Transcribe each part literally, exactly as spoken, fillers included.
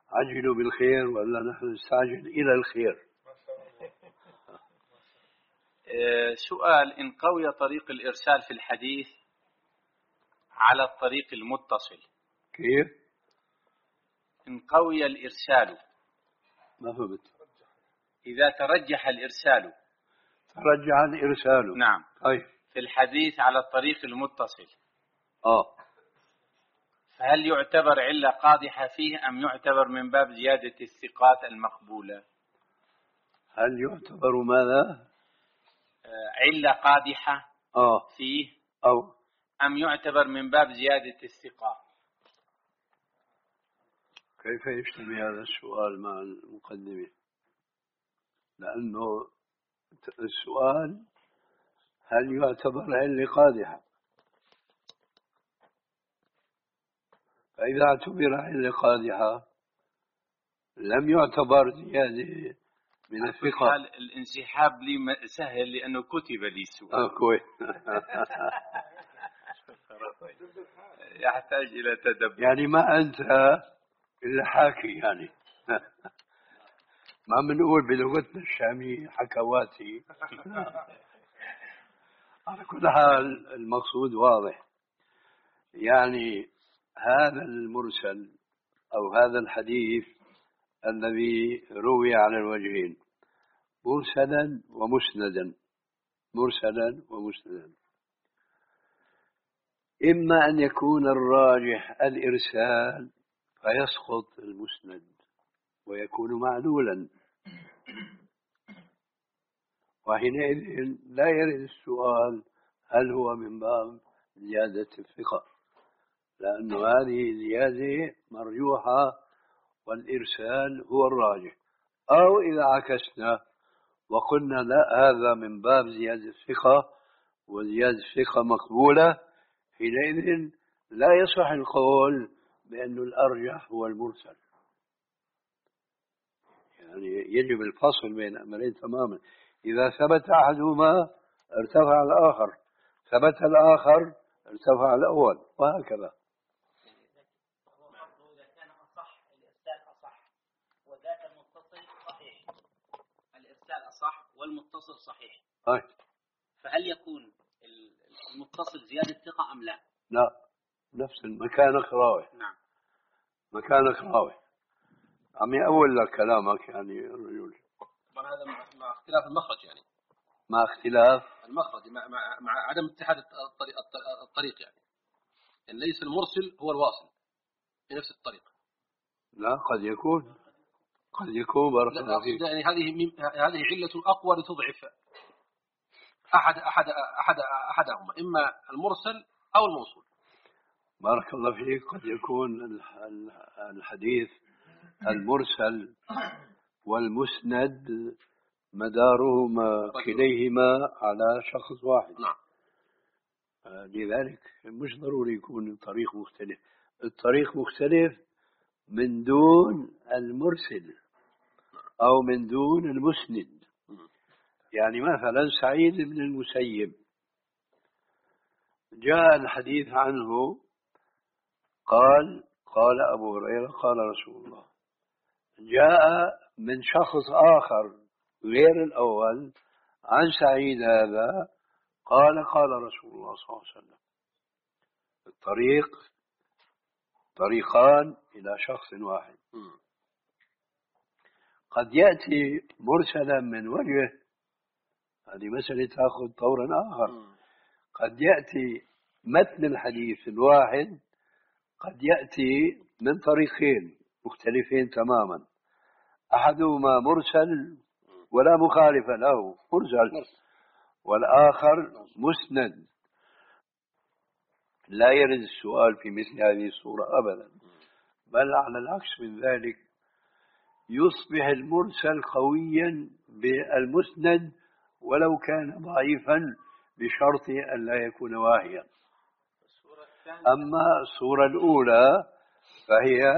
عجلوا بالخير ولا نحن نستعجل إلى الخير. سؤال: إن قوي طريق الإرسال في الحديث على الطريق المتصل. كيف؟ إن قوي الإرسال. ما فهمت. إذا ترجح الإرسال. ترجح الإرسال. نعم. طيب. في الحديث على الطريق المتصل. آه. فهل يعتبر علة قادحة فيه أم يعتبر من باب زيادة الثقات المقبولة؟ هل يعتبر ماذا؟ علة قادحة آه. فيه أو أم يعتبر من باب زيادة الثقات؟ كيف يجتمع هذا السؤال مع المقدمة؟ لأنه السؤال هل يعتبر علة قادحة؟ فإذا اعتبر علة قادحة لم يعتبر زيادة من الثقة. الانسحاب لي سهل لأنه كتب لي السؤال. آه كويس. يحتاج إلى تدبر. يعني ما أنت إلا حاكي يعني. ما بنقول بلغتنا الشامية حكواتي. على كل حال المقصود واضح. يعني هذا المرسل أو هذا الحديث الذي روي على الوجهين مرسلا ومسندا، مرسلا ومسندا، إما أن يكون الراجح الإرسال فيسقط المسند ويكون معلولا، وحينئذ لا يرد السؤال هل هو من باب زيادة الثقة، لأن هذه زيادة مرجوحة والإرسال هو الراجح. أو إذا عكسنا وقلنا لا، هذا من باب زيادة الثقة وزيادة الثقة مقبولة، حينئذ لا يصح القول بأن الأرجح هو المرسل. يعني يجب الفصل بين أمرين تماما. إذا ثبت أحدهما ارتفع الآخر، ثبت الآخر ارتفع الأول، وهكذا. إذا كان أصح الإرسال أصح وذاك المتصل صحيح، الإرسال أصح والمتصل صحيح. أي. فهل يكون المتصل زيادة ثقة أم لا؟ لا، نفس مكانك راوح. نعم. مكانك راوح. عم يقول لك كلامك يعني الرجل. هذا مع اختلاف المخرج يعني. مع اختلاف المخرج مع مع, مع عدم اتحاد الطريق, الطريق يعني. يعني ليس المرسل هو الواصل في نفس الطريق. لا، قد يكون قد يكون بارك الله فيك. يعني هذه هذه علة أقوى لتضعف أحد أحد أحد أحدهما، إما المرسل أو الموصول. بارك الله فيك. قد يكون الحديث المرسل والمسند مدارهما كليهما على شخص واحد. نعم. لذلك مش ضروري يكون الطريق مختلف. الطريق مختلف من دون المرسل أو من دون المسند. يعني مثلا سعيد بن المسيب جاء الحديث عنه قال قال أبو هريرة قال رسول الله. جاء من شخص آخر غير الأول عن سعيد هذا قال قال رسول الله صلى الله عليه وسلم. الطريق طريقان إلى شخص واحد. قد يأتي مرسلا من وجه، هذه مسألة تأخذ طورا آخر. قد يأتي متن الحديث الواحد قد يأتي من طريقين مختلفين تماما، أحدهما مرسل ولا مخالف له، مرسل، والآخر مسند. لا يرد السؤال في مثل هذه الصورة أبدا، بل على العكس من ذلك يصبح المرسل قويا بالمسند ولو كان ضعيفا بشرط أن لا يكون واهيا. أما الصورة الأولى فهي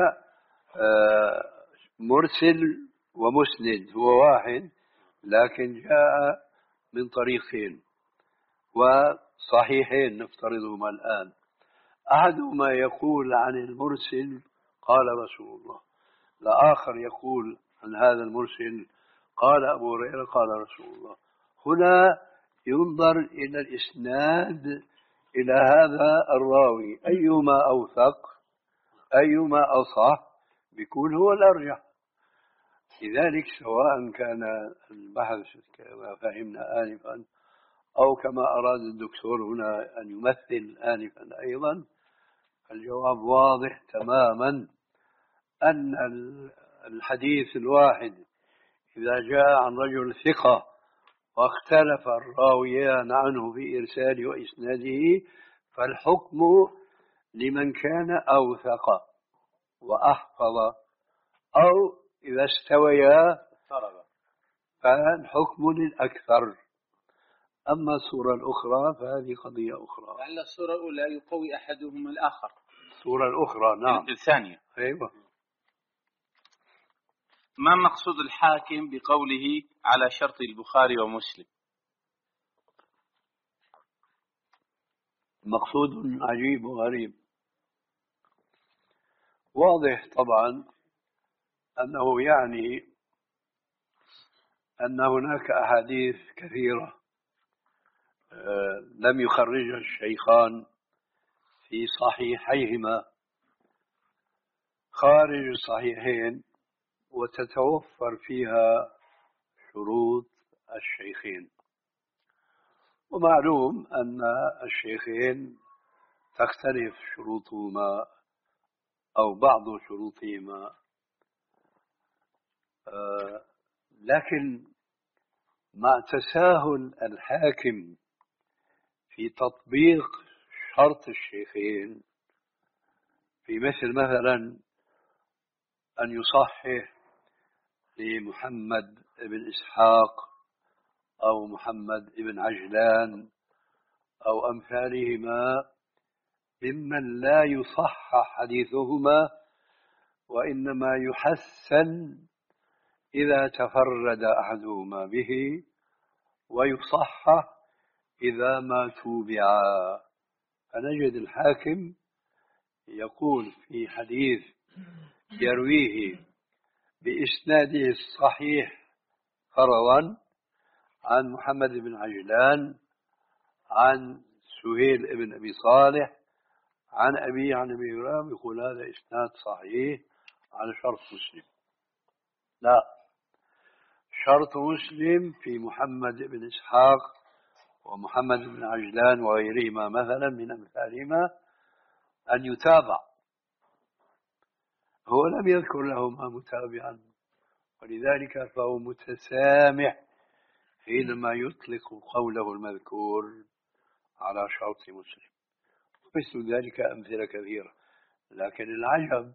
مرسل ومسند هو واحد، لكن جاء من طريقين وصحيحين نفترضهما الآن. أحدهما يقول عن المرسل قال رسول الله، لآخر يقول عن هذا المرسل قال أبو هريرة قال رسول الله. هنا ينظر إلى الإسناد إلى هذا الراوي أيما أوثق أيما أصح بيكون هو الأرجح. لذلك سواء كان البحث كما فهمنا آنفا أو كما أراد الدكتور هنا أن يمثل آنفا أيضا، الجواب واضح تماما أن الحديث الواحد إذا جاء عن رجل ثقة واختلف الراويان عنه في إرساله وإسناده فالحكم لمن كان أوثق وأحفظ، أو إذا استويا فالحكم للأكثر. أما الصورة الأخرى فهذه قضية أخرى. لعل الصورة الأولى يقوي أحدهما الآخر. الصورة الأخرى نعم. الثانية أيوة. ما مقصود الحاكم بقوله على شرط البخاري ومسلم؟ مقصود عجيب وغريب. واضح طبعا أنه يعني أن هناك أحاديث كثيرة لم يخرجها الشيخان في صحيحيهما خارج الصحيحين وتتوفر فيها شروط الشيخين، ومعلوم أن الشيخين تختلف شروطهما أو بعض شروطهما، لكن مع تساهل الحاكم في تطبيق شرط الشيخين في مثل مثلا أن يصحح لمحمد بن إسحاق أو محمد بن عجلان أو أمثالهما ممن لا يصحح حديثهما وإنما يحسن إذا تفرد أحدهما به ويصحح إذا ما توبعا. فنجد الحاكم يقول في حديث يرويه بإسناده الصحيح فرضا عن محمد بن عجلان عن سهيل بن أبي صالح عن أبي عن أبي هريرة، يقول هذا إسناد صحيح على شرط مسلم. لا، شرط مسلم في محمد بن إسحاق ومحمد بن عجلان وغيرهما مثلا من أمثالهما أن يتابع. هو لم يذكر لهما متابعا، ولذلك فهو متسامح حينما يطلق قوله المذكور على شرط مسلم. مثل ذلك أمثلة كثيرة، لكن العجب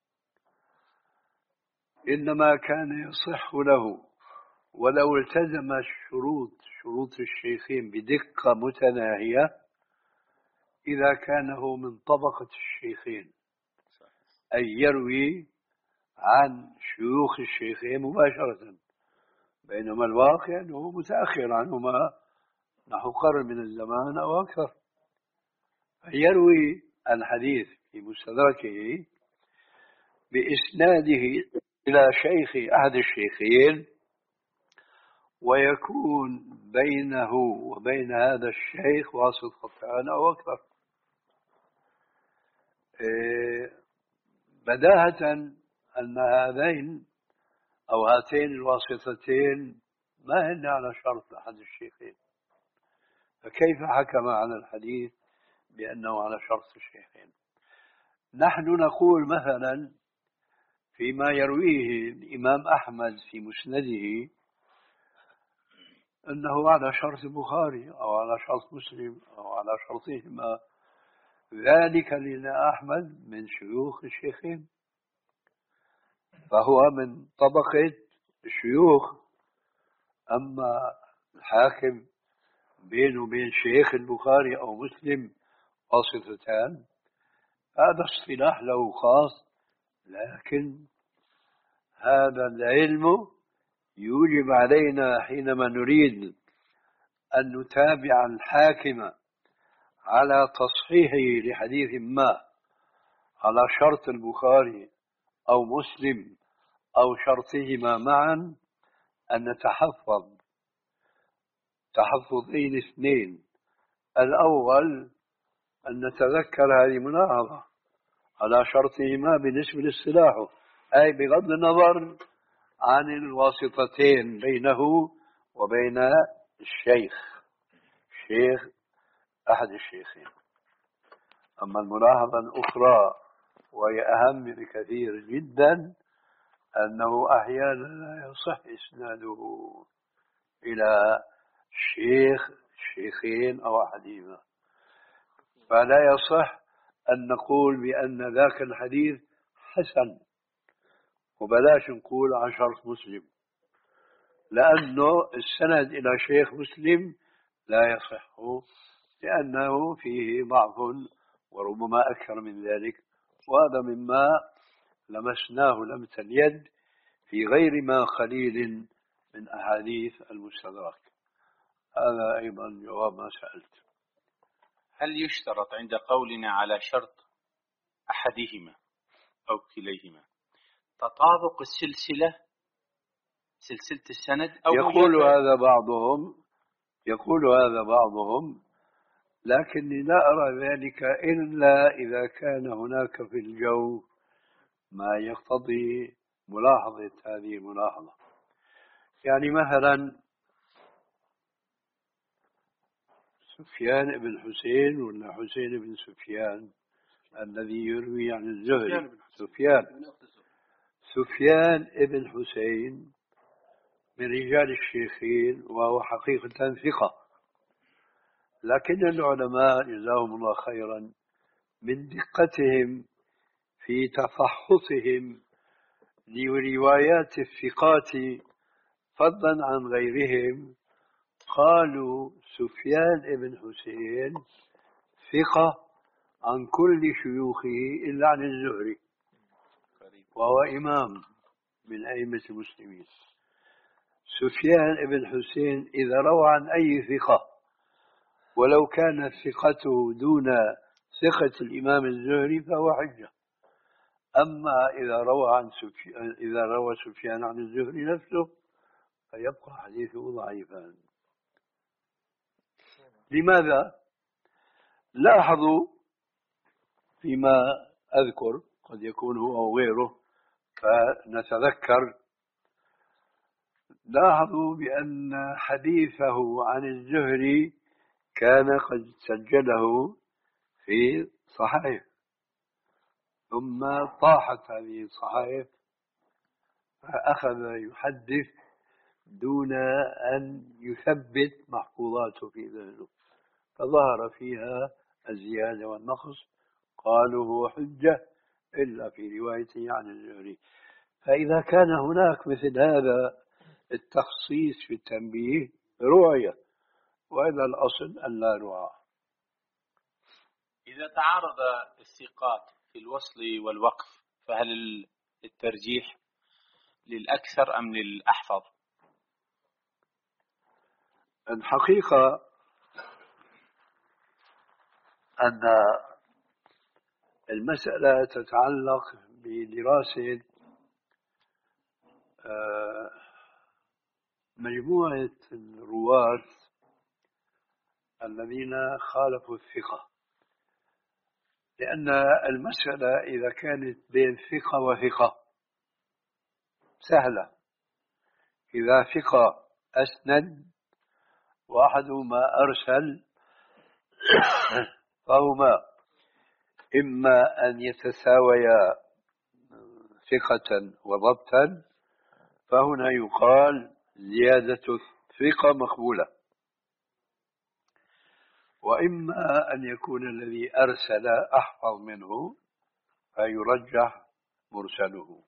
إنما كان يصح له ولو التزم الشروط شروط الشيخين بدقة متناهية إذا كان هو من طبقة الشيخين، أي يروي عن شيوخ الشيخين مباشرة، بينما الواقع أنه متأخر عنهما نحو قرن من الزمان أو أكثر، فيروي الحديث في مستدركه بإسناده إلى شيخ أحد الشيخين ويكون بينه وبين هذا الشيخ واسطتان أو أكثر. بداهة أن هذين أو هاتين الواسطتين ما هن على شرط أحد الشيخين، فكيف حكم على الحديث بأنه على شرط الشيخين؟ نحن نقول مثلا فيما يرويه الإمام أحمد في مسنده أنه على شرط البخاري أو على شرط مسلم أو على شرطهما، ذلك لأن أحمد من شيوخ الشيخين، فهو من طبقة الشيوخ. أما الحاكم بينه وبين شيخ البخاري أو مسلم واسطتان، هذا اصطلاح له خاص، لكن هذا العلم يوجب علينا حينما نريد أن نتابع الحاكم على تصحيحه لحديث ما على شرط البخاري أو مسلم أو شرطهما معا أن نتحفظ تحفظين اثنين. الأول أن نتذكر هذه مناهضة على شرطهما بالنسبة للسلاح، أي بغض النظر عن الواسطتين بينه وبين الشيخ الشيخ أحد الشيخين. أما الملاحظة الأخرى وهي أهم بكثير جدا أنه أحيانا لا يصح إسناده إلى الشيخ الشيخين أو أحدهما، فلا يصح أن نقول بأن ذاك الحديث حسن وبلاش نقول عن شرط مسلم، لأنه السند إلى شيخ مسلم لا يصح لأنه فيه ضعف وربما أكثر من ذلك، وهذا مما لمسناه لمس اليد في غير ما قليل من أحاديث المستدرك. هذا أيضا جواب ما سألت. هل يشترط عند قولنا على شرط أحدهما أو كليهما تطابق السلسلة سلسلة السند أو يقول هذا بعضهم يقول هذا بعضهم لكني لا أرى ذلك إلا إذا كان هناك في الجو ما يقتضي ملاحظة هذه الملاحظة. يعني مثلا سفيان بن حسين ولا حسين بن سفيان الذي يروي عن الزهري سفيان سفيان بن حسين من رجال الشيخين وهو حقيقة ثقة، لكن العلماء جزاهم الله خيرا من دقتهم في تفحصهم لروايات الثقات فضلا عن غيرهم قالوا سفيان بن حسين ثقة عن كل شيوخه إلا عن الزهري وهو إمام من أئمة المسلمين. سفيان بن حسين إذا روى عن أي ثقة ولو كانت ثقته دون ثقة الإمام الزهري فهو حجة. أما إذا روى عن سفيان إذا روى سفيان عن الزهري نفسه فيبقى حديثه ضعيفا. لماذا؟ لاحظوا فيما أذكر قد يكون هو أو غيره فنتذكر، لاحظوا بأن حديثه عن الزهري كان قد سجله في صحائف ثم طاحت هذه الصحائف فأخذ يحدث دون أن يثبت محفوظاته في ذهنه، فظهر فيها الزيادة والنقص، قالوا هو حجة إلا في روايته عن الزهري. فإذا كان هناك مثل هذا التخصيص في التنبيه رعية، وإذا الأصل أن لا رعى. إذا تعارض الثقات في الوصل والوقف فهل الترجيح للأكثر أم للأحفظ؟ الحقيقة أن المسألة تتعلق بدراسة مجموعة الرواة الذين خالفوا الثقة، لأن المسألة إذا كانت بين ثقة وثقة سهلة. إذا ثقة أسند وأحدهما أرسل فهما إما أن يتساويا ثقة وضبطا فهنا يقال زيادة الثقة مقبولة، وإما أن يكون الذي أرسل أحفظ منه فيرجح مرسله.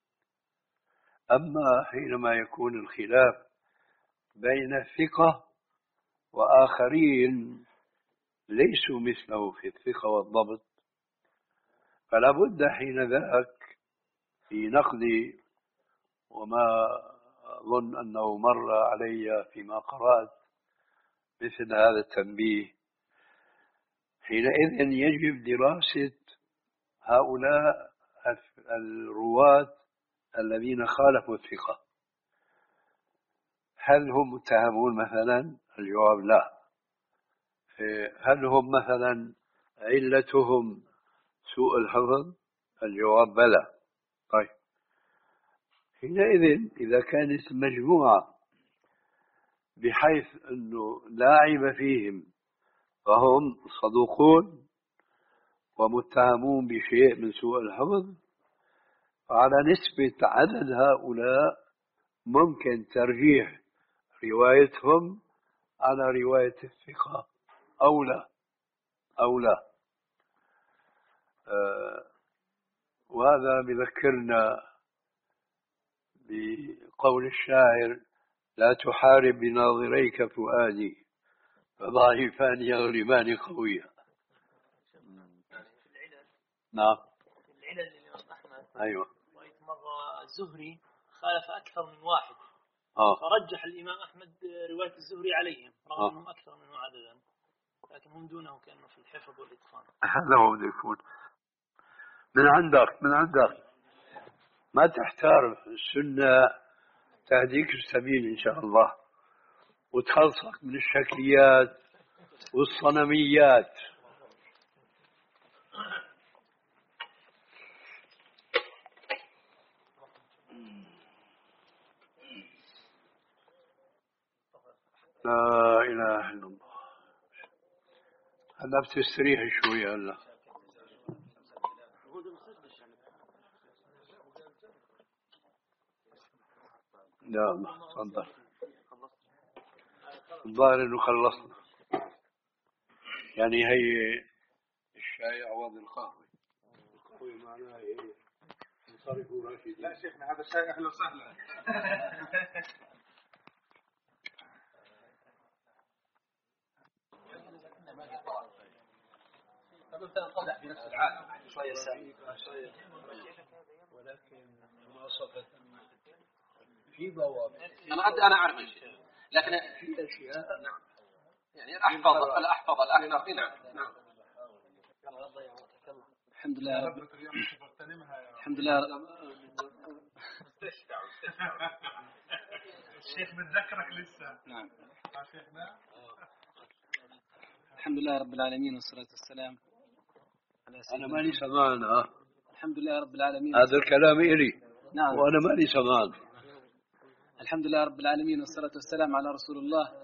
أما حينما يكون الخلاف بين الثقة وآخرين ليسوا مثله في الثقة والضبط فلا بد حين ذاك في نقد، وما أظن أنه مر علي فيما قرأت مثل هذا التنبيه، حينئذ يجب دراسة هؤلاء الرواة الذين خالفوا الثقة هل هم متهمون مثلا؟ الجواب لا. هل هم مثلا علتهم سوء الحفظ؟ الجواب بلى. طيب حينئذ إذا كانت مجموعة بحيث أنه لا عيب فيهم فهم صدوقون ومتهمون بشيء من سوء الحفظ، فعلى نسبة عدد هؤلاء ممكن ترجيح روايتهم على رواية الثقة أو لا أو لا. آه وهذا بذكرنا بقول الشاعر: لا تحارب بناظريك فؤادي فضعيفان يغلبان قويا. نعم. العلل الإمام أحمد. أيوة. رأيت مرة الزهري خالف أكثر من واحد. آه. فرجح الإمام أحمد رواية الزهري عليهم رغم آه. أنهم أكثر منه عددا، لكن هم دونه كأنه في الحفظ والإتقان. هذا هو بده يكون من عندك من عندك ما تحتار. السنة تهديك السبيل إن شاء الله وتخلصك من الشكليات والصنميات. لا إله إلا الله. هلا بتستريح شوي هلا. لا تفضل. الظاهر انه خلصنا، يعني هي الشاي عوض القهوة. القهوة معناها ايه؟ انصرفوا راشدين. لا شيخنا هذا الشاي اهلا وسهلا. قدح في نفس العالم شوية سعيد ولكن مواصفة في ضوابط. أنا أد أنا أعرف الشيء، لكن في أشياء نعم يعني الأحفظ الأحفظ الأكثر. نعم نعم. الحمد لله رب الحمد لله الشيخ بتذكرك لسه. نعم. شيخنا الحمد لله رب العالمين والصلاة والسلام على سيدنا. أنا ماني سمان. ها الحمد لله رب العالمين. هذا الكلام إلي. نعم. وأنا ماني سمان. الحمد لله رب العالمين والصلاة والسلام على رسول الله.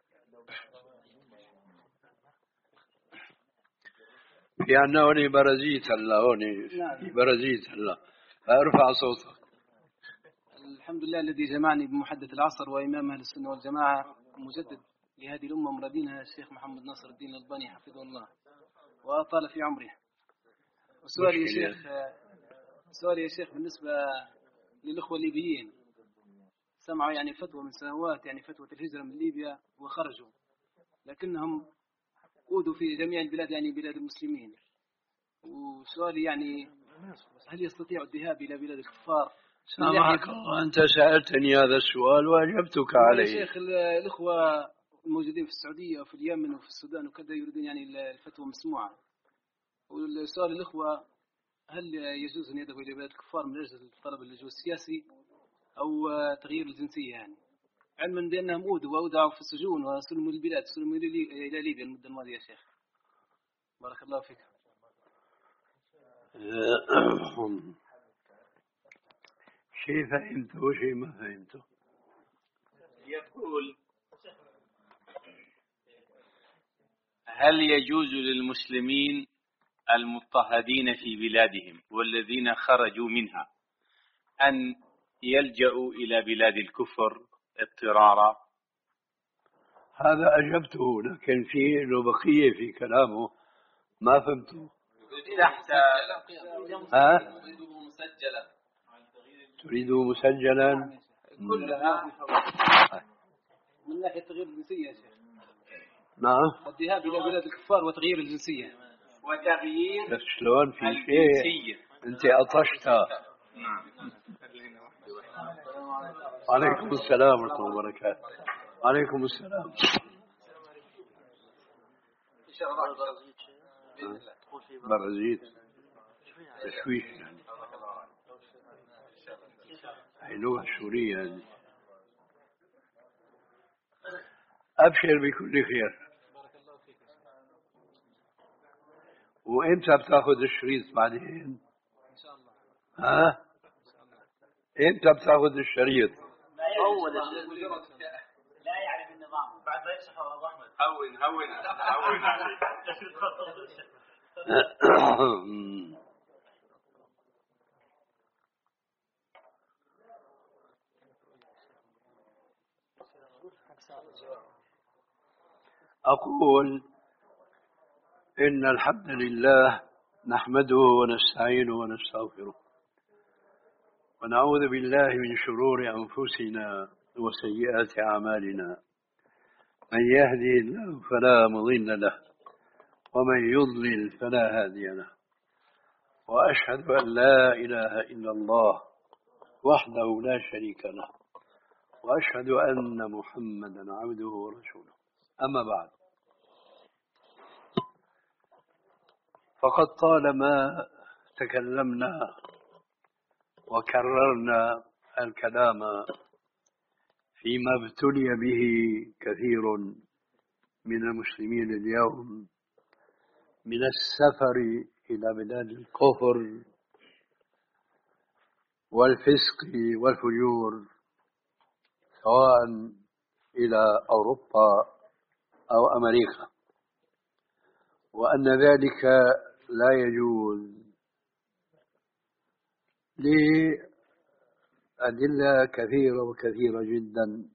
في عنا هوني برازيت هلا هوني. نعم. برازيت هلا ارفع صوتك. الحمد لله الذي جمعني بمحدث العصر وإمام أهل السنة والجماعة ومجدد لهذه الأمة مرادينها الشيخ محمد ناصر الدين الألباني حفظه الله وأطال في عمره. وسؤالي يا شيخ سؤالي يا شيخ بالنسبة للأخوة الليبيين، سمعوا يعني فتوى من سنوات، يعني فتوى الهجرة من ليبيا وخرجوا، لكنهم عودوا في جميع البلاد يعني بلاد المسلمين. وسؤالي يعني هل يستطيع الذهاب إلى بلاد الكفار؟ سامحك الله، أنت سألتني هذا السؤال وأجبتك عليه. يا شيخ الأخوة الموجودين في السعودية وفي اليمن وفي السودان وكذا يريدون يعني الفتوى مسموعة. والسؤال الأخوة هل يجوز أن يذهبوا إلى بلاد الكفار من أجل طلب اللجوء السياسي أو تغيير الجنسية، يعني علما بأنهم أودوا وأودعوا في السجون وسلموا للبلاد، سلموا إلى ليبيا المدة الماضية يا شيخ. بارك الله فيك. شيء فهمته وشيء ما فهمته. يقول: هل يجوز للمسلمين المضطهدين في بلادهم والذين خرجوا منها أن يلجأوا إلى بلاد الكفر اضطرارا؟ هذا أجبته، لكن في له بقية في كلامه ما فهمته. تحت ها؟ مسجلا. تريده مسجلا كلها من ناحية تغيير الجنسية يا شيخ. نعم. الذهاب إلى بلاد الكفار وتغيير الجنسية. وتغيير بس شلون في شيء أنت أطشتها. نعم. عليكم السلام ورحمة الله وبركاته. عليكم السلام. برازيل تشويش يعني. هي لغة سورية هذه. أبشر بكل خير. وإمتى بتاخذ الشريط بعدين؟ إن شاء الله. ها؟ إمتى بتاخذ الشريط؟ أول لا يعرف النظام بعد ما يشرحه أبو أحمد. هون هون هون عليك. أقول إن الحمد لله نحمده ونستعينه ونستغفره ونعوذ بالله من شرور أنفسنا وسيئات أعمالنا. من يهدي الله فلا مضل له ومن يضلل فلا هادي له. وأشهد أن لا إله إلا الله وحده لا شريك له وأشهد أن محمدا عبده ورسوله. أما بعد، فقد طالما تكلمنا وكررنا الكلام فيما ابتلي به كثير من المسلمين اليوم من السفر إلى بلاد الكفر والفسق والفجور، سواء إلى أوروبا أو أمريكا، وأن ذلك لا يجوز لأدلة كثيرة وكثيرة جدا،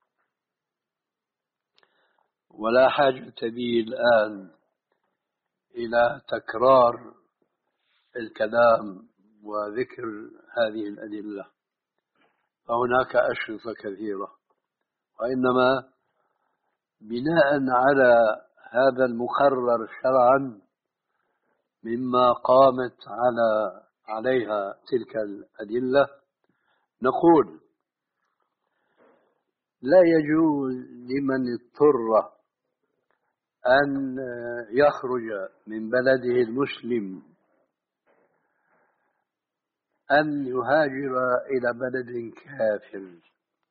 ولا حاجة بي الآن إلى تكرار الكلام وذكر هذه الأدلة، فهناك أشرطة كثيرة، وإنما بناء على هذا المقرر شرعا مما قامت على عليها تلك الأدلة نقول: لا يجوز لمن اضطر أن يخرج من بلده المسلم أن يهاجر إلى بلد كافر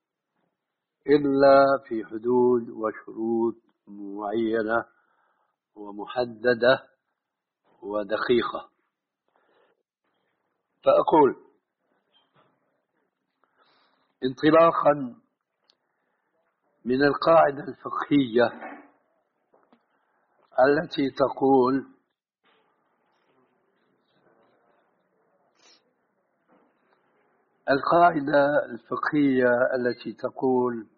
إلا في حدود وشروط معينة ومحددة ودقيقة. فأقول انطلاقا من القاعدة الفقهية التي تقول: القاعدة الفقهية التي تقول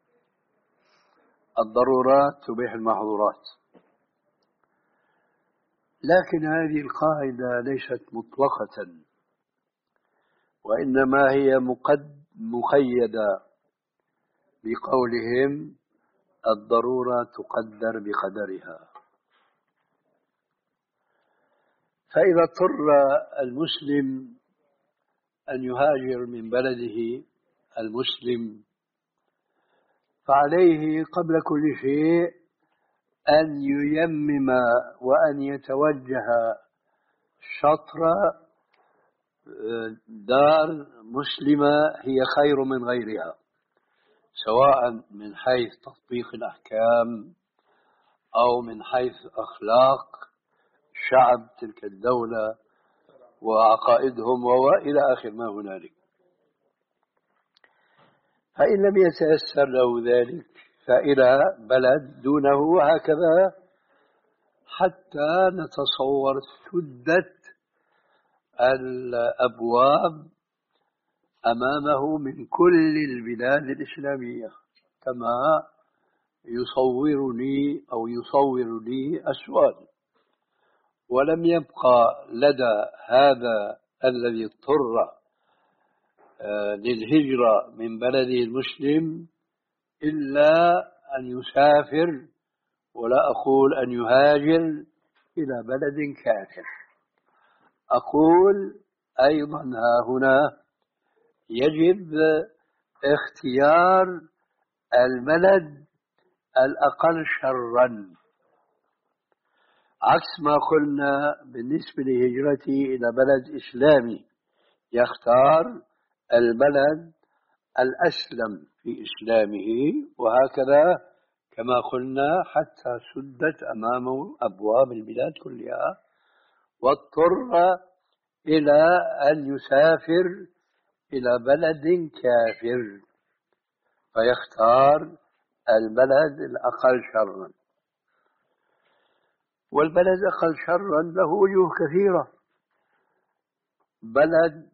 الضرورات تبيح المحظورات، لكن هذه القاعدة ليست مطلقة، وإنما هي مقد مقيدة بقولهم الضرورة تقدر بقدرها. فإذا اضطر المسلم أن يهاجر من بلده المسلم فعليه قبل كل شيء أن ييمم وأن يتوجه شطر دار مسلمة هي خير من غيرها، سواء من حيث تطبيق الأحكام أو من حيث أخلاق شعب تلك الدولة وعقائدهم وإلى آخر ما هنالك. فإن لم يتيسر له ذلك فإلى بلد دونه، وهكذا حتى نتصور سدة الأبواب أمامه من كل البلاد الإسلامية، كما يصورني أو يصور لي السؤال. ولم يبقى لدى هذا الذي اضطر للهجرة من بلده المسلم إلا أن يسافر، ولا أقول أن يهاجر إلى بلد كافر. أقول أيضا ها هنا يجب اختيار البلد الأقل شرا، عكس ما قلنا بالنسبة لهجرتي إلى بلد إسلامي، يختار البلد الأسلم في إسلامه، وهكذا كما قلنا حتى سدت أمامه أبواب البلاد كلها، واضطر إلى أن يسافر إلى بلد كافر فيختار البلد الأقل شرا. والبلد الأقل شرا له وجوه كثيرة. بلد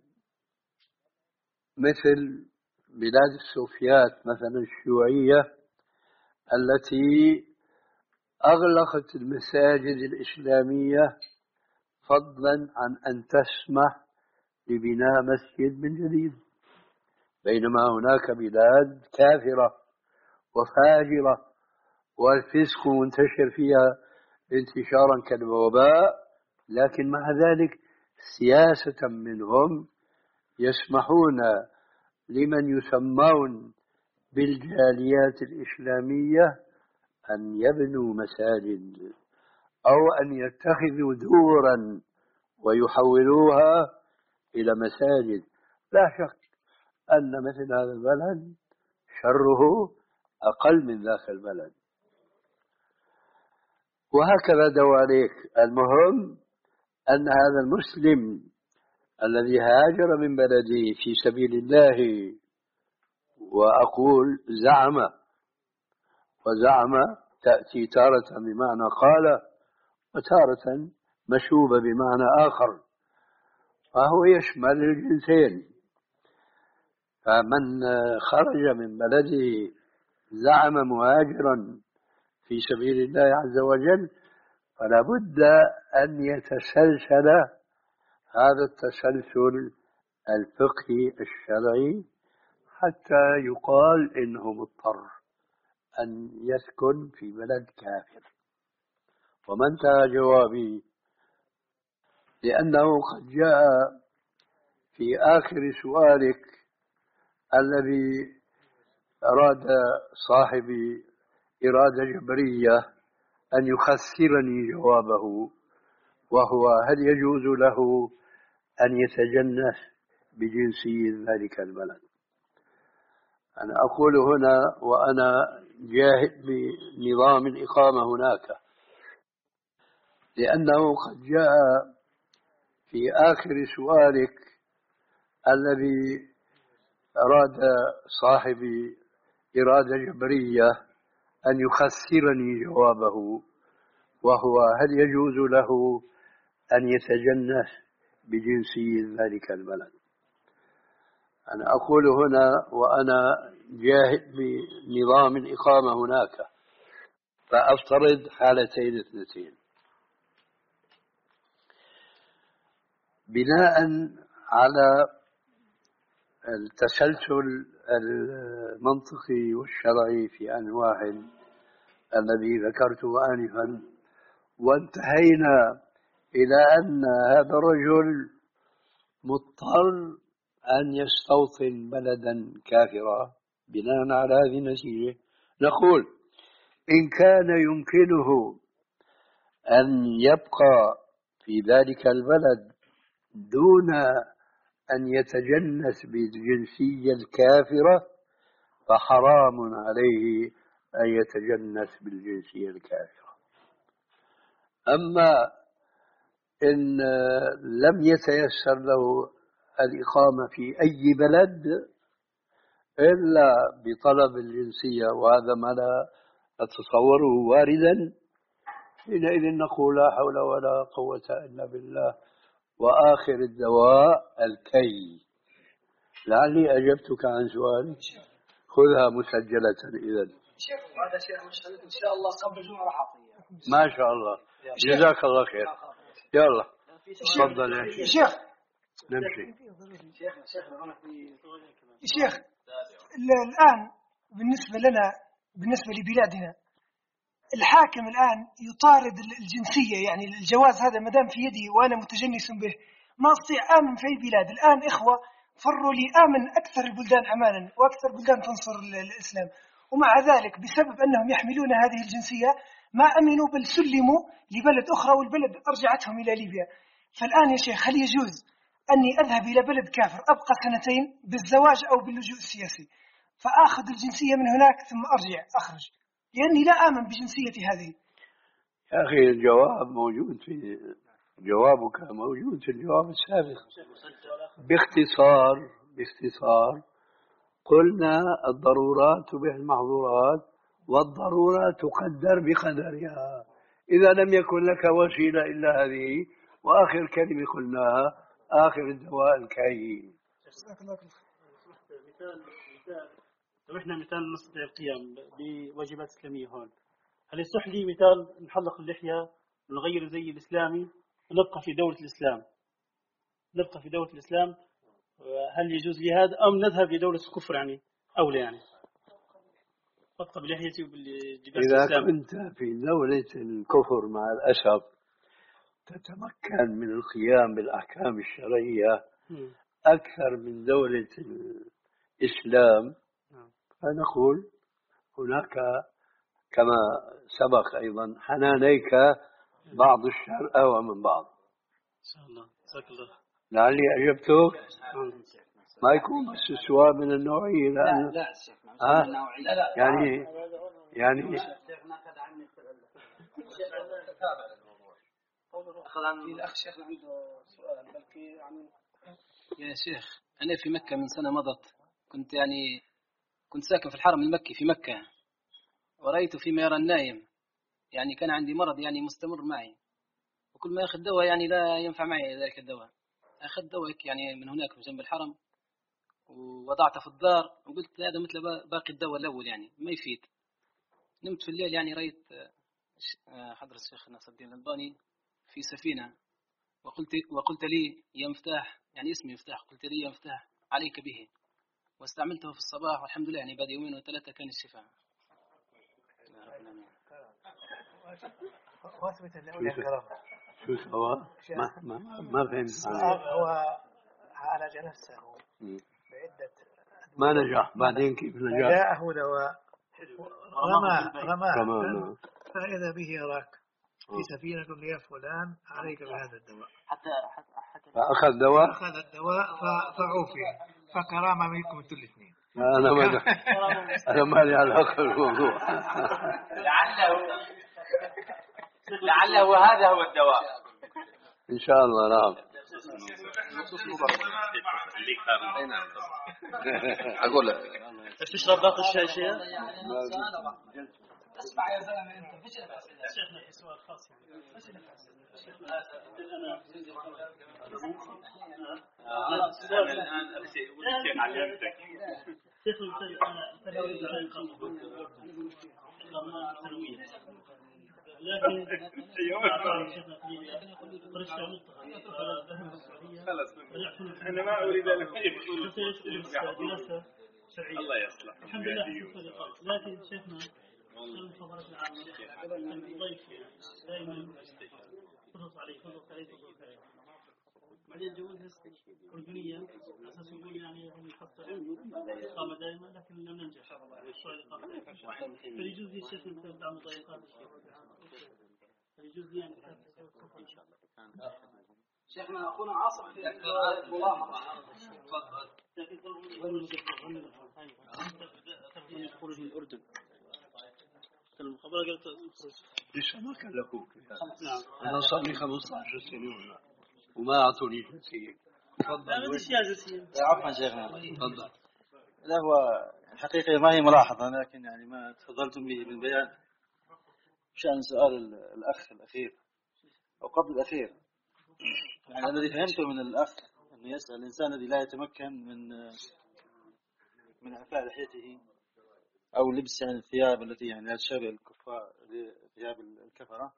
مثل بلاد السوفيات مثلا الشيوعية التي أغلقت المساجد الإسلامية فضلا عن أن تسمح ببناء مسجد من جديد، بينما هناك بلاد كافرة وفاجرة والفسق منتشر فيها انتشارا كالوباء، لكن مع ذلك سياسة منهم يسمحون لمن يسمون بالجاليات الإسلامية أن يبنوا مساجد أو أن يتخذوا دورا ويحولوها إلى مساجد. لا شك أن مثل هذا البلد شره أقل من ذاك البلد، وهكذا دواليك. المهم أن هذا المسلم الذي هاجر من بلده في سبيل الله، وأقول زعم، وزعم تأتي تارة بمعنى قال وتارة مشوبة بمعنى آخر، فهو يشمل الجنسين. فمن خرج من بلده زعم مهاجرا في سبيل الله عز وجل فلا بد أن يتسلسل هذا التسلسل الفقهي الشرعي حتى يقال إنه مضطر أن يسكن في بلد كافر. وما انتهى جوابي، لأنه قد جاء في آخر سؤالك الذي أراد صاحبي إرادة جبرية أن يخسرني جوابه، وهو هل يجوز له أن يتجنس بجنسي ذلك البلد. أنا أقول هنا وأنا جاهد بنظام الإقامة هناك، لأنه قد جاء في آخر سؤالك الذي أراد صاحبي إرادة جبرية أن يخسرني جوابه، وهو هل يجوز له أن يتجنس بجنسي ذلك البلد. أنا أقول هنا وأنا جاهد بنظام الإقامة هناك، فأفترض حالتين اثنتين. بناء على التسلسل المنطقي والشرعي في أنواع الذي ذكرته آنفا، وانتهينا إلى أن هذا الرجل مضطر أن يستوطن بلدا كافرا، بناء على هذه النتيجة نقول إن كان يمكنه أن يبقى في ذلك البلد دون أن يتجنس بالجنسية الكافرة فحرام عليه أن يتجنس بالجنسية الكافرة. أما إن لم يتيسر له الإقامة في أي بلد إلا بطلب الجنسية، وهذا ما لا أتصوره واردا، حينئذ نقول لا حول ولا قوة إلا بالله، وآخر الدواء الكي. لعلي أجبتك عن سؤالك، خذها مسجلة إذن. شيخ هذا شيخ مسجلة إن شاء الله قبل الجمعة راح أعطيه. ما شاء الله، جزاك الله خير. يلا تفضل يا شيخ. نمشي. شيخنا شيخنا أنا في شيخ الآن بالنسبة لنا بالنسبة لبلادنا الحاكم الآن يطارد الجنسية، يعني الجواز هذا مدام في يدي وأنا متجنس به ما أستطيع آمن في أي بلاد. الآن إخوة فروا لي آمن أكثر البلدان أمانا وأكثر بلدان تنصر الإسلام، ومع ذلك بسبب أنهم يحملون هذه الجنسية ما أمنوا بل سلموا لبلد أخرى والبلد أرجعتهم إلى ليبيا. فالآن يا شيخ هل يجوز أني أذهب إلى بلد كافر أبقى سنتين بالزواج أو باللجوء السياسي، فآخذ الجنسية من هناك ثم أرجع أخرج، لأني لا آمن بجنسيتي هذه. يا أخي الجواب موجود في جوابك موجود في الجواب السابق. باختصار باختصار قلنا الضرورات تبيح المحظورات، والضرورة تقدر بقدرها. إذا لم يكن لك وسيلة إلا هذه، وآخر كلمة قلناها آخر الدواء الكي. مثال مثال لو احنا مثال نستطيع القيام بواجبات إسلامية هون، هل يصح لي مثال نحلق اللحية ونغير زي الإسلامي ونبقى في دولة الإسلام نبقى في دولة الإسلام هل يجوز لي هذا أم نذهب لدولة الكفر يعني أولى يعني أبقى بلحيتي وباللباس إذا الإسلامي؟ كنت في دولة الكفر مع الأسف تتمكن من القيام بالأحكام الشرعية أكثر من دولة الإسلام، فنقول هناك كما سبق أيضا حنانيك بعض الشر أو من بعض. إن شاء الله. جزاك الله. لعلي أجبتك. ما يكون بس السؤال من النوعية لأن لا لا لا لا يعني يعني الأخ شيخنا عنده سؤال بلكي يعني. يا شيخ أنا في مكة من سنة مضت، كنت يعني كنت ساكن في الحرم المكي في مكة، ورأيت فيما يرى النايم يعني كان عندي مرض يعني مستمر معي، وكل ما أخذ دواء يعني لا ينفع معي ذلك الدواء. أخذ دواء يعني من هناك من جنب الحرم ووضعته في الدار، وقلت هذا مثل باقي الدواء الأول يعني ما يفيد. نمت في الليل يعني رأيت حضرة الشيخ ناصر الدين الألباني في سفينة، وقلت وقلت لي يا مفتاح يعني اسمي مفتاح، قلت لي يا مفتاح عليك به، واستعملته في الصباح والحمد لله يعني بعد يومين وثلاثة كان الشفاء. واثبت الأولى الكرامة. شو سوا؟ ما ما ما فهمت. هو عالج نفسه بعدة ما نجح، بعدين كيف نجح؟ جاءه دواء رمى رمى رمى فإذا به يراك في سفينة يا فلان عليك بهذا الدواء، حتى فأخذ دواء أخذ الدواء فعوفي، فكرامة منكم انتوا الاثنين. أنا ما أنا ما لي علاقة بالموضوع. لعله لعله هذا هو الدواء إن شاء الله. نعم. أقول لك تشرب باقي الشاي شيء؟ اسمع يا زلمة أنت فيش شيخنا في سؤال خاص الآن الآن علمتك شيخ أنا أريد أن ثانوية، لكن شيخنا خلاص أنا ما أريد أن أقول دراسة شرعية. الله يصلح. الحمد لله لكن شيخنا المخابرات العامة الضيف دائما تضغط عليه تضغط عليه تضغط عليه بعدين جوزها أردنية أساس يقول يعني هم يحصل إقامة دائما لكن لم ننجح فيجوز لي الشيخ من دعم ضيقات فيجوز لي يعني إن شاء الله. شيخنا أخونا عاصم في ملاحظة. تفضل. خروج من الأردن المخابرات قالت لسه ما كلفوك. نعم. أنا صار لي خمسة عشر سنة وما أعطوني جنسية. تفضل. لا بديش يا جنسية. عفوا شيخنا. تفضل. لا هو حقيقة ما هي ملاحظة لكن يعني ما تفضلتم به من بيان شأن سؤال الأخ الأخير أو قبل الأخير. يعني الذي فهمته من الأخ أنه يسأل الإنسان الذي لا يتمكن من من إعفاء لحيته أو لبس يعني الثياب التي يعني لا تشابه الكفار ثياب الكفرة،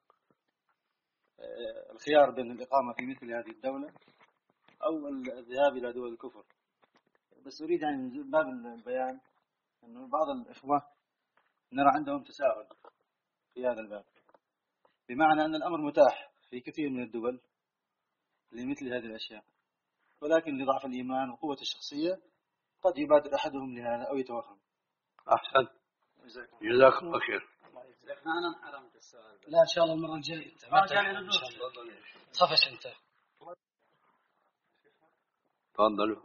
الخيار بين الإقامة في مثل هذه الدولة أو الذهاب إلى دول الكفر. بس أريد يعني من باب البيان أنه بعض الإخوة نرى عندهم تساؤل في هذا الباب، بمعنى أن الأمر متاح في كثير من الدول لمثل هذه الأشياء، ولكن لضعف الإيمان وقوة الشخصية قد يبادر أحدهم لهذا أو يتوهم. أحسن. جزاك الله خير. أنا حرمت السؤال. لا إن شاء الله المرة الجاية. ما إن شاء الله. صفش أنت. تفضلوا.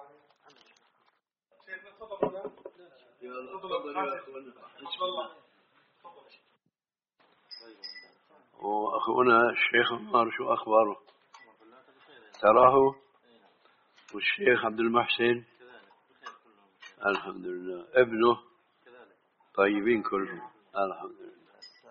وأخونا الشيخ عمر شو أخباره؟ تراه والشيخ عبد المحسن الحمد لله، ابنه طيبين كلهم الحمد لله.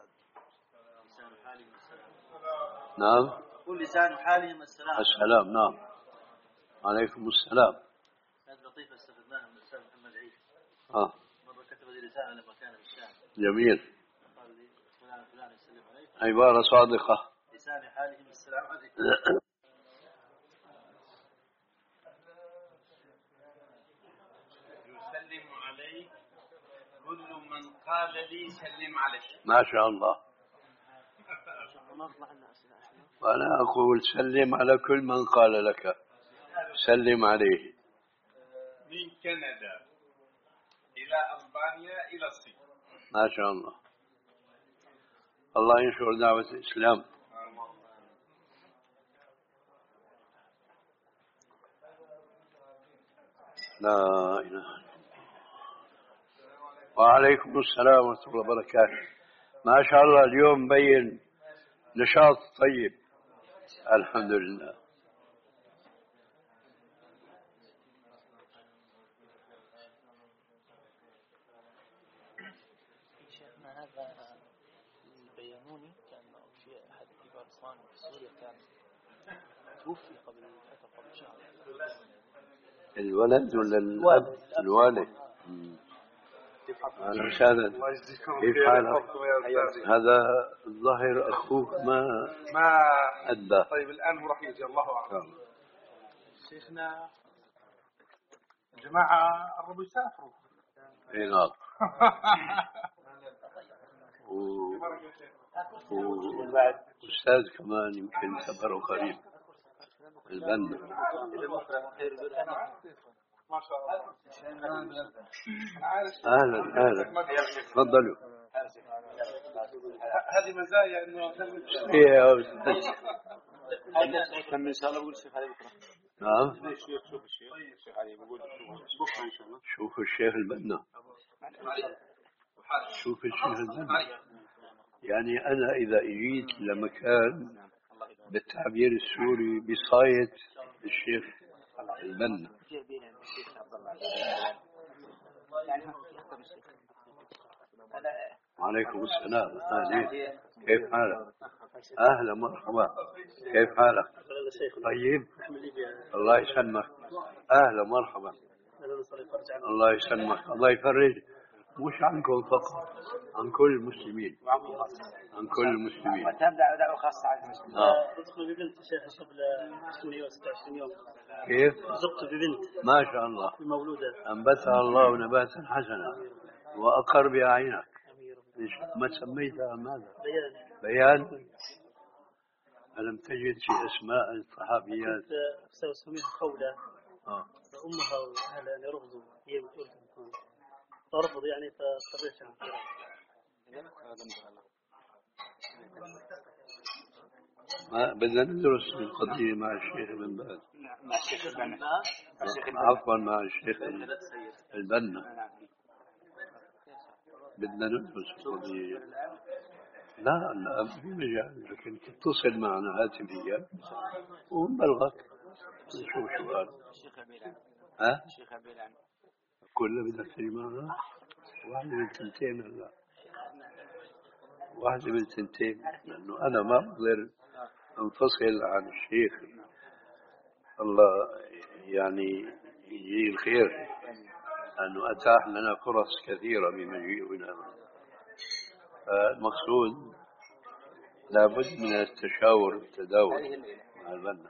نعم. كل لسان حالهم السلام. السلام نعم. عليكم السلام. هذه لطيفة استفدناها من الأستاذ محمد عيد. آه. مرة كتب لي رسالة لما كان بالشام. جميل. قال لي فلان فلان يسلم عليك. عبارة صادقة. لسان حالهم السلام عليكم. يسلم عليك كل من قال لي سلم عليك. ما شاء الله. وأنا أقول سلم على كل من قال لك سلم عليه. من كندا إلى أسبانيا إلى الصين. ما شاء الله. الله ينشر دعوة الإسلام. لا إله إلا الله. وعليكم السلام ورحمة الله وبركاته. ما شاء الله اليوم بين نشاط طيب الحمد لله. شيخنا هذا البيانوني كان في أحد كبار الصوان في سوريا، كان توفي قبل فترة قبل شهر. الولد ولا الأب؟ الوالد. أهلا وسهلا. كيف حالك؟ هذا الظاهر أخوك ما ما أدى. طيب الآن هو راح يجي الله أعلم. شيخنا الجماعة قربوا يسافروا. إيه نعم. وأستاذ كمان يمكن سفره قريب البنا. ما شاء الله. أهلا أهلا تفضلوا. هذه مزايا إنه إيه يا أستاذ. كم إن شاء الله بقول الشيخ علي بكرة. نعم. شوف الشيخ الشيخ علي بقول بكرة إن شاء الله. شوف الشيخ البنا. شوف الشيخ البنا. يعني أنا إذا إجيت لمكان بالتعبير السوري بصاية الشيخ البنا. وعليكم السلام. أهلا. كيف حالك؟ أهلا مرحبا. كيف حالك؟ طيب. الله يسلمك. أهلا مرحبا. الله يسلمك. الله يفرج مش عنكم فقط، عن كل المسلمين، عن كل المسلمين. وتبدأ دعوة خاصة على المسلمين. آه. تدخل ببنت شيخ قبل عشرين يوم ستة وعشرين يوم. كيف؟ زقت ببنت ما شاء الله. مولودة. أنبتها الله نباتا حسنا وأقر بأعينك. ما سميتها ماذا؟ بيان. بيان. ألم تجد في أسماء الصحابيات؟ سميها خولة. آه. فأمها وأهلها يعني رفضوا، هي بتقول فرفض يعني فاضطريت عنها. ما بدنا ندرس القضية مع الشيخ بن باز. مع الشيخ البنا. عفوا مع الشيخ البنا. بدنا ندرس القضية. لا لا في مجال، لكن تتصل معنا هاتفيا ونبلغك نشوف شو قال. ها؟ كلها بدك تجي معنا؟ واحدة من تنتين هلا. واحدة من تنتين، لأنه أنا ما بقدر أنفصل عن الشيخ. الله يعني يجي الخير، لأنه أتاح لنا فرص كثيرة بمجيئنا. المقصود لابد من التشاور والتداول مع البنا.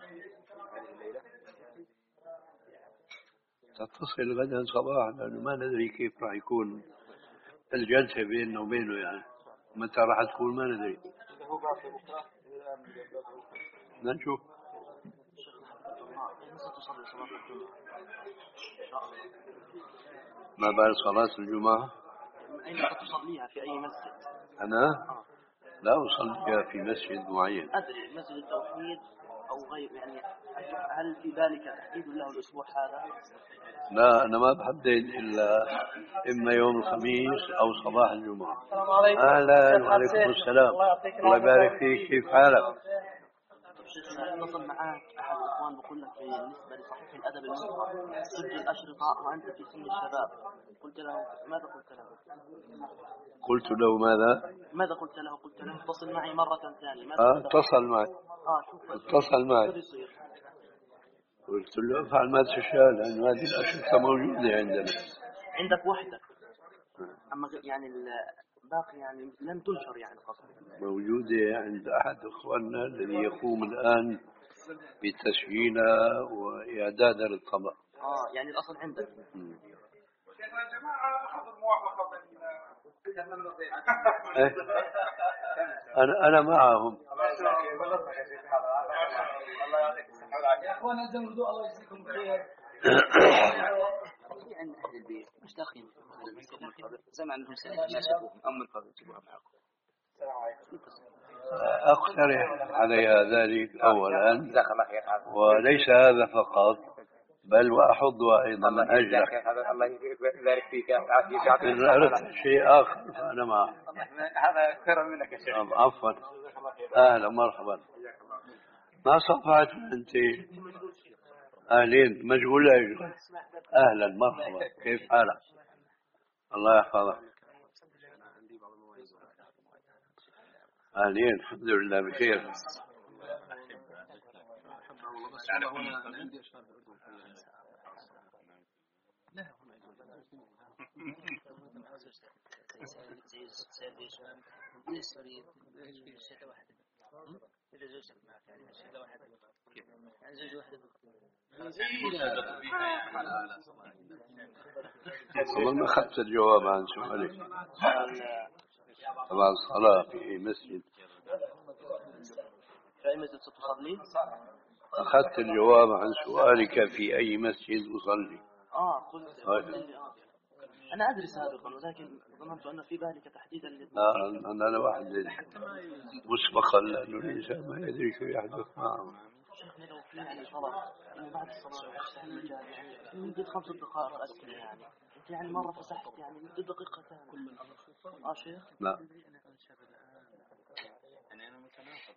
تتصل غدا صباحا، لأنه ما ندري كيف راح يكون الجلسة بيننا وبينه، يعني متى راح تكون ما ندري. نشوف. ما بال صلاة الجمعة؟ أين تصليها؟ في أي مسجد؟ أنا لا أصليها في مسجد معين. أدري مسجد التوحيد أو غير يعني هل في ذلك تحديد له الأسبوع هذا؟ لا أنا ما بحدد إلا إما يوم الخميس أو صباح الجمعة. أهلا وعليكم السلام. الله يبارك فيك، كيف حالك؟ شيخنا اتصل معك أحد الإخوان بقول لك بالنسبة لصحيح الأدب المفرد سجل أشرطة وأنت في سن الشباب، قلت له ماذا قلت له؟ قلت له ماذا؟ ماذا قلت له؟ قلت له اتصل معي مرة ثانية. ماذا آه اتصل معي. آه شوف اتصل معي. قلت له افعل ما تشاء لأن هذه الأشرطة موجودة عندنا. عندك وحدة، أما يعني الباقي يعني لم تنشر يعني قصدي. موجودة عند أحد إخواننا الذي يقوم الآن بتسجيلها وإعدادها للطبع. آه يعني الأصل عندك. شيخنا الجماعة أخذوا الموافقة من إيه؟ أنا أنا معهم. يا أخوان الزمردو الله يجزيكم خير. عند أهل البيت مشتاقين سمع أنهم سيناسبوهم أو من قبل تجيبوها معكم. أقترح عليها ذلك أولا، وليس هذا فقط بل وأحضها أيضا من أجلك. الله يبارك فيك. إن أردت شيء آخر فأنا معه. هذا كرم منك يا شيخ. عفوا. أهلا مرحبا. ما صفعت أنت؟ أهلين مشغول أجل. أهلا مرحبا، كيف حالك؟ الله يحفظك. أهلين الحمد لله بخير. والله ما أخذت الجواب عن سؤالك. طبعا الصلاة في مسجد. في أي مسجد تصلي؟ أخذت الجواب عن سؤالك في أي مسجد أصلي. آه قلت أنا أدري سابقا ولكن ظننت أن في ذلك تحديدا. لا أنا لا واحد مسبقا لأنه الإنسان ما يدري شو يحدث معه. شيخنا لو في يعني صلاة بعد الصلاة يعني مدة خمس دقائق أسكن يعني أنت يعني مرة فسحت يعني مدة دقيقتين كل آه شيخ. لا يعني أنا متناقض.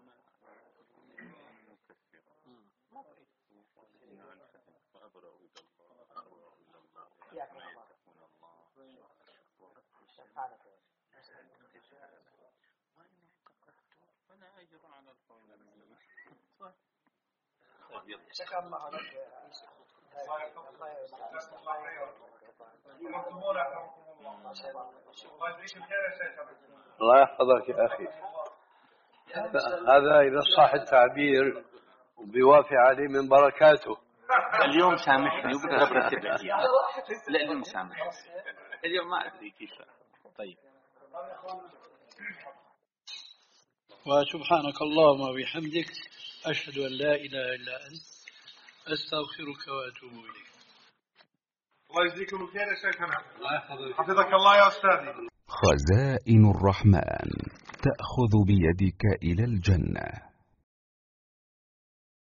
شكرا الله لك. الله يحفظك يا أخي. هذا إذا صح التعبير وبيوافق عليه من بركاته. اليوم سامحني وبدأ برتب لك إياه. لا اليوم سامح. اليوم ما أدري كيف. طيب. وسبحانك اللهم وبحمدك أشهد أن لا إله إلا أنت أستغفرك وأتوب إليك. الله يجزيكم الخير يا شيخنا. الله يحفظك. حفظك الله يا أستاذي. خزائن الرحمن تأخذ بيدك إلى الجنة.